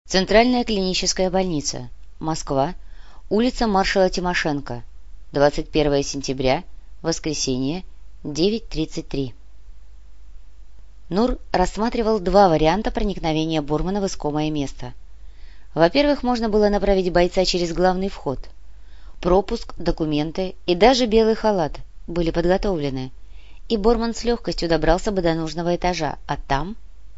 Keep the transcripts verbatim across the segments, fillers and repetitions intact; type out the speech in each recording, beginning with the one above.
Центральная клиническая больница. Москва. Улица маршала Тимошенко. двадцать первое сентября. Воскресенье. девять тридцать три. Нур рассматривал два варианта проникновения Бормана в искомое место. Во-первых, можно было направить бойца через главный вход. Пропуск, документы и даже белый халат были подготовлены, и Борман с легкостью добрался бы до нужного этажа, а там...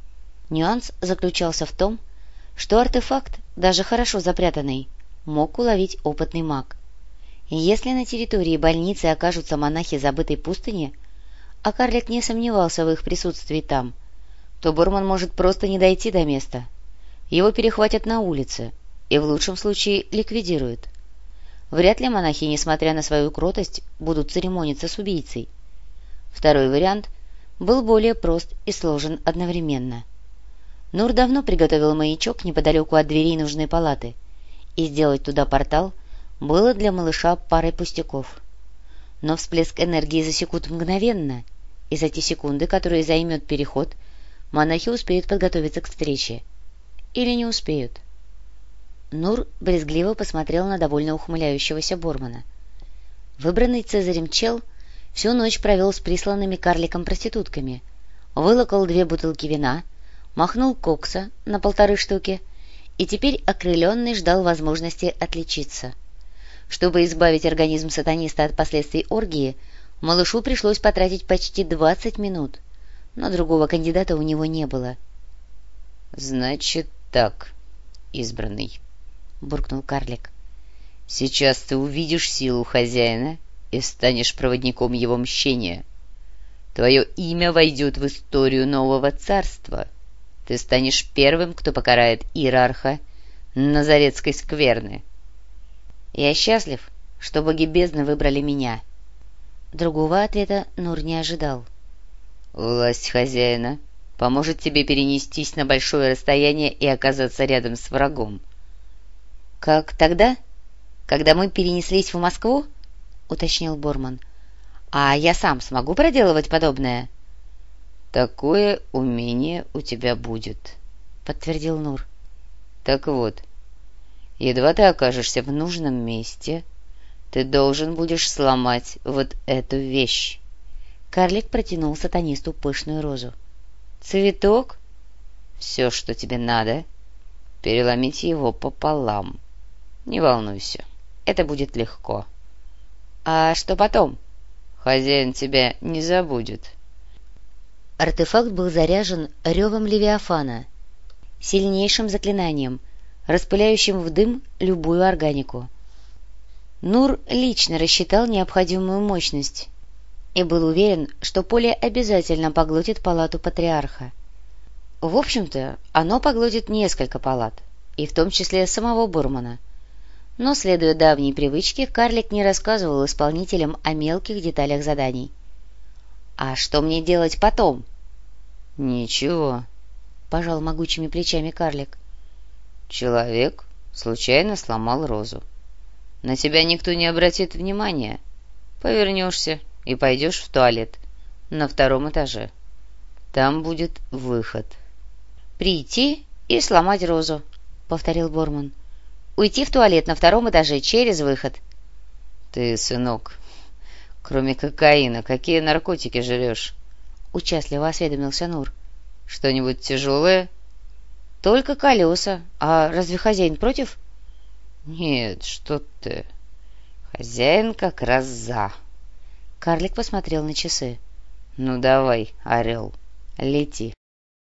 Нюанс заключался в том, что артефакт, даже хорошо запрятанный, мог уловить опытный маг. И если на территории больницы окажутся монахи забытой пустыни, а карлик не сомневался в их присутствии там, то Борман может просто не дойти до места. Его перехватят на улице и в лучшем случае ликвидируют. Вряд ли монахи, несмотря на свою кротость, будут церемониться с убийцей. Второй вариант был более прост и сложен одновременно. Нур давно приготовил маячок неподалеку от дверей нужной палаты, и сделать туда портал было для малыша парой пустяков. Но всплеск энергии засекут мгновенно, и за те секунды, которые займет переход, монахи успеют подготовиться к встрече. Или не успеют. Нур брезгливо посмотрел на довольно ухмыляющегося Бормана. Выбранный Цезарем чел всю ночь провел с присланными карликом проститутками, вылокал две бутылки вина, махнул кокса на полторы штуки и теперь окрыленный ждал возможности отличиться. Чтобы избавить организм сатаниста от последствий оргии, малышу пришлось потратить почти двадцать минут, но другого кандидата у него не было. — Значит так, избранный, — буркнул карлик. — Сейчас ты увидишь силу хозяина и станешь проводником его мщения. Твое имя войдет в историю нового царства. Ты станешь первым, кто покарает иерарха Назаретской скверны. Я счастлив, что боги бездны выбрали меня. Другого ответа Нур не ожидал. Власть хозяина поможет тебе перенестись на большое расстояние и оказаться рядом с врагом. — Как тогда, когда мы перенеслись в Москву? — уточнил Борман. — А я сам смогу проделывать подобное? — Такое умение у тебя будет, — подтвердил Нур. — Так вот, едва ты окажешься в нужном месте, ты должен будешь сломать вот эту вещь. Карлик протянул сатанисту пышную розу. — Цветок? — Все, что тебе надо, переломить его пополам. Не волнуйся, это будет легко. — А что потом? — Хозяин тебя не забудет. Артефакт был заряжен ревом Левиафана, сильнейшим заклинанием, распыляющим в дым любую органику. Нур лично рассчитал необходимую мощность и был уверен, что поле обязательно поглотит палату патриарха. В общем-то, оно поглотит несколько палат, и в том числе самого Бормана. Но, следуя давней привычке, карлик не рассказывал исполнителям о мелких деталях заданий. «А что мне делать потом?» «Ничего», — пожал могучими плечами карлик. «Человек случайно сломал розу. На тебя никто не обратит внимания. Повернешься и пойдешь в туалет на втором этаже. Там будет выход». «Прийти и сломать розу», — повторил Борман. «Уйти в туалет на втором этаже через выход». «Ты, сынок, кроме кокаина, какие наркотики жрешь?» — участливо осведомился Нур. — Что-нибудь тяжелое? — Только колеса. А разве хозяин против? — Нет, что ты. Хозяин как раз за. Карлик посмотрел на часы. — Ну давай, орел, лети.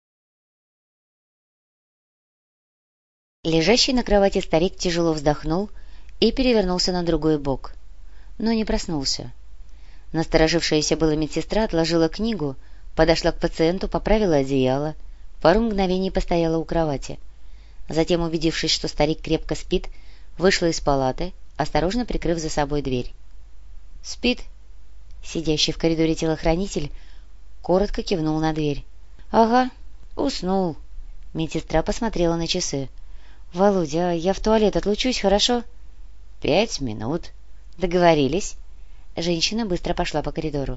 Лежащий на кровати старик тяжело вздохнул и перевернулся на другой бок, но не проснулся. Насторожившаяся была медсестра отложила книгу, подошла к пациенту, поправила одеяло, пару мгновений постояла у кровати. Затем, убедившись, что старик крепко спит, вышла из палаты, осторожно прикрыв за собой дверь. — Спит? Сидящий в коридоре телохранитель коротко кивнул на дверь. — Ага, уснул. Медсестра посмотрела на часы. — Володя, я в туалет отлучусь, хорошо? — Пять минут. — Договорились. Женщина быстро пошла по коридору.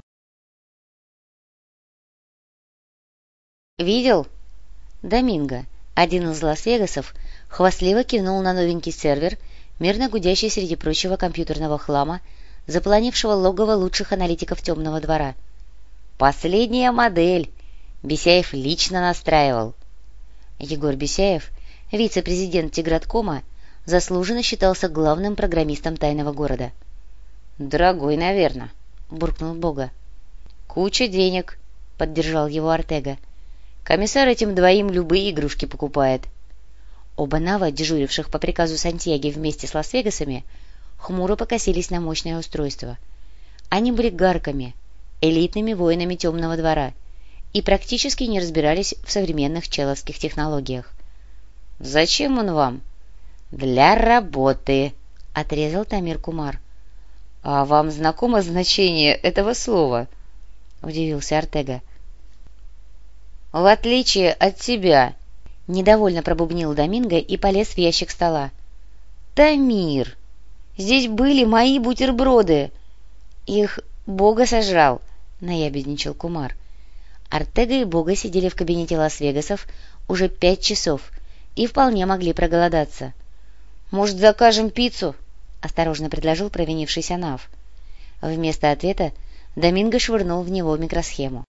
«Видел?» Доминго, один из Лас-Вегасов, хвастливо кивнул на новенький сервер, мирно гудящий среди прочего компьютерного хлама, заполонившего логово лучших аналитиков темного двора. «Последняя модель! Бесяев лично настраивал!» Егор Бесяев, вице-президент Тиграткома, заслуженно считался главным программистом тайного города. «Дорогой, наверное», — буркнул Бога. «Куча денег», — поддержал его Артега. «Комиссар этим двоим любые игрушки покупает». Оба Нава, дежуривших по приказу Сантьяги вместе с Лас-Вегасами, хмуро покосились на мощное устройство. Они были гарками, элитными воинами темного двора, и практически не разбирались в современных человских технологиях. «Зачем он вам?» «Для работы», — отрезал Тамир Кумар. «А вам знакомо значение этого слова?» — удивился Артега. «В отличие от тебя», — недовольно пробубнил Доминго и полез в ящик стола. «Тамир, здесь были мои бутерброды!» «Их Бога сожрал», — наябедничал Кумар. Артега и Бога сидели в кабинете Лас-Вегасов уже пять часов и вполне могли проголодаться. «Может, закажем пиццу?» — осторожно предложил провинившийся Нав. Вместо ответа Доминго швырнул в него микросхему.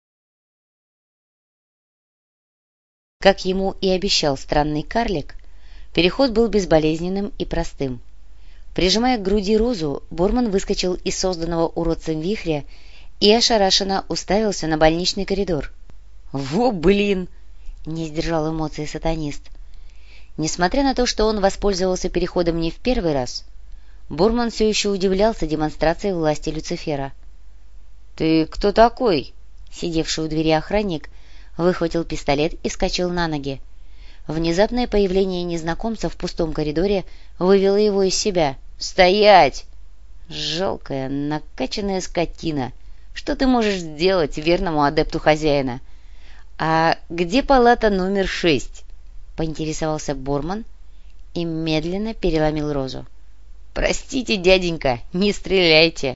Как ему и обещал странный карлик, переход был безболезненным и простым. Прижимая к груди розу, Борман выскочил из созданного уродцем вихря и ошарашенно уставился на больничный коридор. «Во, блин!» — не сдержал эмоций сатанист. Несмотря на то, что он воспользовался переходом не в первый раз, Борман все еще удивлялся демонстрации власти Люцифера. «Ты кто такой?» — сидевший у двери охранник выхватил пистолет и вскочил на ноги. Внезапное появление незнакомца в пустом коридоре вывело его из себя. «Стоять!» «Жалкая, накачанная скотина! Что ты можешь сделать верному адепту хозяина?» «А где палата номер шесть?» — поинтересовался Борман и медленно переломил розу. «Простите, дяденька, не стреляйте!»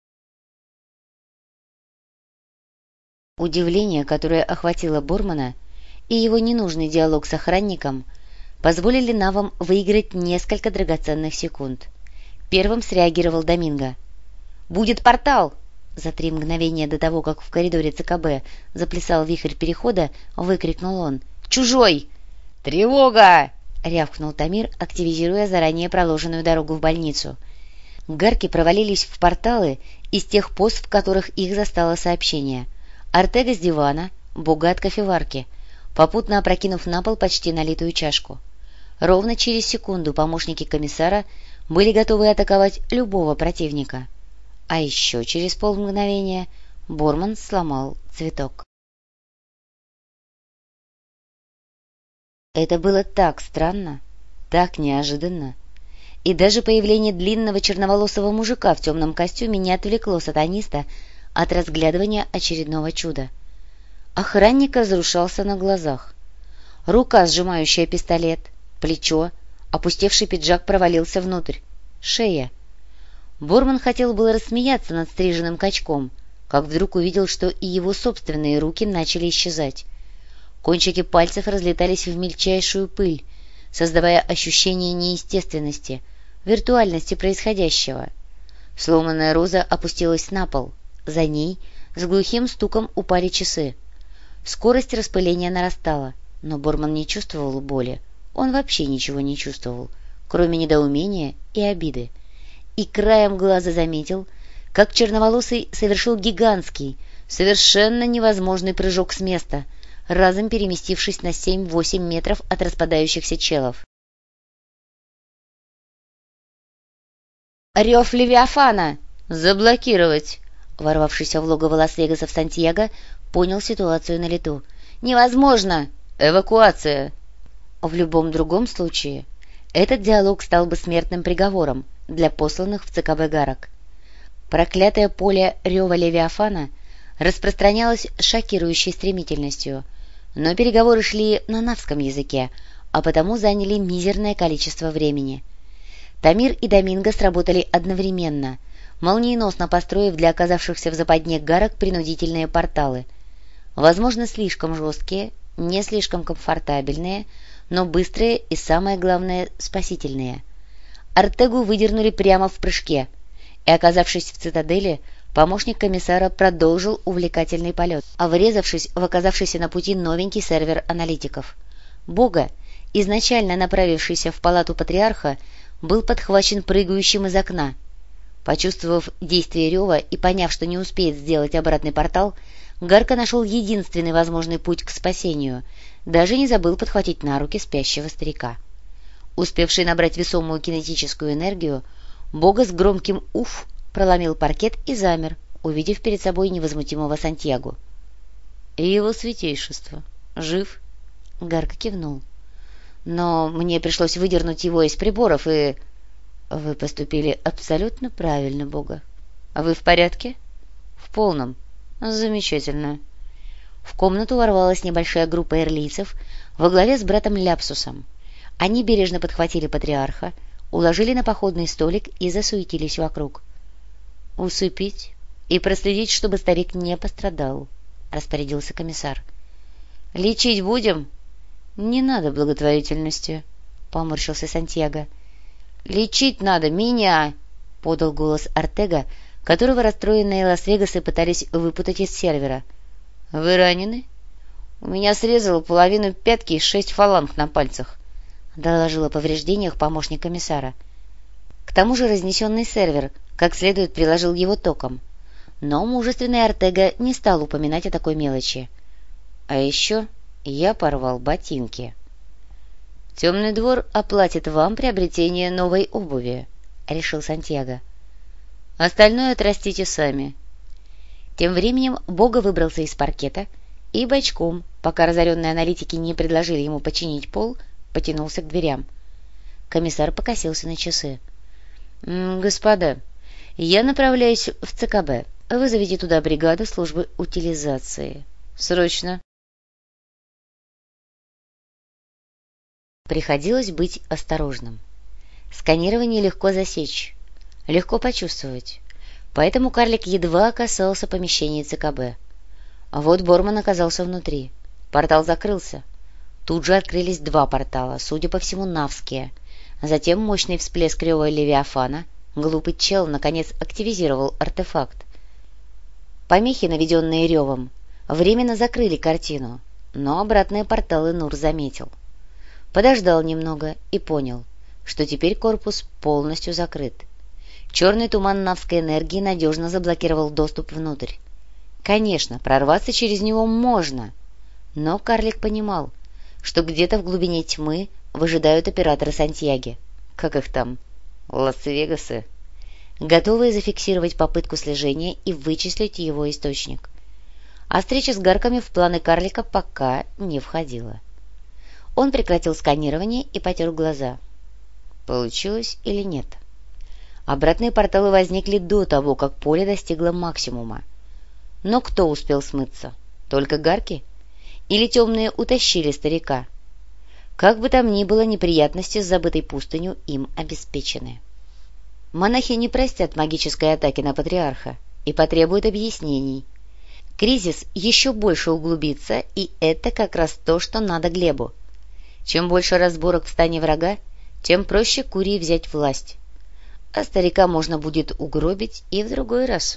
Удивление, которое охватило Бормана, и его ненужный диалог с охранником позволили Навам выиграть несколько драгоценных секунд. Первым среагировал Доминго. «Будет портал!» За три мгновения до того, как в коридоре ЦКБ заплясал вихрь перехода, выкрикнул он. «Чужой!» «Тревога!» — рявкнул Тамир, активизируя заранее проложенную дорогу в больницу. Гарки провалились в порталы из тех поз, в которых их застало сообщение. Артега с дивана, Бога от кофеварки, попутно опрокинув на пол почти налитую чашку. Ровно через секунду помощники комиссара были готовы атаковать любого противника. А еще через полмгновения Борман сломал цветок. Это было так странно, так неожиданно. И даже появление длинного черноволосого мужика в темном костюме не отвлекло сатаниста от разглядывания очередного чуда. Охранник разрушался на глазах. Рука, сжимающая пистолет, плечо, опустевший пиджак провалился внутрь, шея. Борман хотел было рассмеяться над стриженным качком, как вдруг увидел, что и его собственные руки начали исчезать. Кончики пальцев разлетались в мельчайшую пыль, создавая ощущение неестественности, виртуальности происходящего. Сломанная роза опустилась на пол. За ней с глухим стуком упали часы. Скорость распыления нарастала, но Борман не чувствовал боли. Он вообще ничего не чувствовал, кроме недоумения и обиды. И краем глаза заметил, как черноволосый совершил гигантский, совершенно невозможный прыжок с места, разом переместившись на семь-восемь метров от распадающихся челов. «Рев Левиафана! Заблокировать!» Ворвавшийся в логово Лас-Вегасов Сантьяго понял ситуацию на лету. «Невозможно! Эвакуация!» В любом другом случае этот диалог стал бы смертным приговором для посланных в ЦКБ гарок. Проклятое поле рева Левиафана распространялось с шокирующей стремительностью, но переговоры шли на навском языке, а потому заняли мизерное количество времени. Тамир и Доминго сработали одновременно, молниеносно построив для оказавшихся в западне гарок принудительные порталы. Возможно, слишком жесткие, не слишком комфортабельные, но быстрые и, самое главное, спасительные. Артегу выдернули прямо в прыжке, и, оказавшись в цитадели, помощник комиссара продолжил увлекательный полет, а врезавшись в оказавшийся на пути новенький сервер аналитиков. Бога, изначально направившийся в палату патриарха, был подхвачен прыгающим из окна. Почувствовав действие рева и поняв, что не успеет сделать обратный портал, Гарка нашел единственный возможный путь к спасению, даже не забыл подхватить на руки спящего старика. Успевший набрать весомую кинетическую энергию, Бога с громким «уф» проломил паркет и замер, увидев перед собой невозмутимого Сантьяго. — И его святейшество жив? — Гарка кивнул. — Но мне пришлось выдернуть его из приборов, и... — Вы поступили абсолютно правильно, Бога. — Вы в порядке? — В полном. — Замечательно. В комнату ворвалась небольшая группа эрлийцев во главе с братом Ляпсусом. Они бережно подхватили патриарха, уложили на походный столик и засуетились вокруг. — Усыпить и проследить, чтобы старик не пострадал, — распорядился комиссар. — Лечить будем? — Не надо благотворительности, — поморщился Сантьяго. — Лечить надо меня, — подал голос Артега, которого расстроенные Лас-Вегасы пытались выпутать из сервера. — Вы ранены? — У меня срезало половину пятки и шесть фаланг на пальцах, — доложил о повреждениях помощник комиссара. К тому же разнесенный сервер как следует приложил его током. Но мужественный Артега не стал упоминать о такой мелочи. А еще я порвал ботинки. — Темный двор оплатит вам приобретение новой обуви, — решил Сантьяго. — Остальное отрастите сами. Тем временем Бога выбрался из паркета и бочком, пока разоренные аналитики не предложили ему починить пол, потянулся к дверям. Комиссар покосился на часы. — Господа, я направляюсь в ЦКБ. Вызовите туда бригаду службы утилизации. Срочно. Приходилось быть осторожным. Сканирование легко засечь, легко почувствовать, поэтому карлик едва касался помещения ЦКБ. Вот Борман оказался внутри. Портал закрылся. Тут же открылись два портала, судя по всему, навские. Затем мощный всплеск рева Левиафана. Глупый чел, наконец, активизировал артефакт. Помехи, наведенные ревом, временно закрыли картину, но обратные порталы Нур заметил. Подождал немного и понял, что теперь корпус полностью закрыт. Черный туман навской энергии надежно заблокировал доступ внутрь. Конечно, прорваться через него можно, но карлик понимал, что где-то в глубине тьмы выжидают операторы Сантьяги. Как их там? Лас-Вегасы? Готовые зафиксировать попытку слежения и вычислить его источник. А встреча с Гарками в планы карлика пока не входила. Он прекратил сканирование и потер глаза. Получилось или нет? Обратные порталы возникли до того, как поле достигло максимума. Но кто успел смыться? Только Гарки? Или темные утащили старика? Как бы там ни было, неприятности с забытой пустынью им обеспечены. Монахи не простят магической атаки на патриарха и потребуют объяснений. Кризис еще больше углубится, и это как раз то, что надо Глебу. Чем больше разборок в стане врага, тем проще Курии взять власть. А старика можно будет угробить и в другой раз.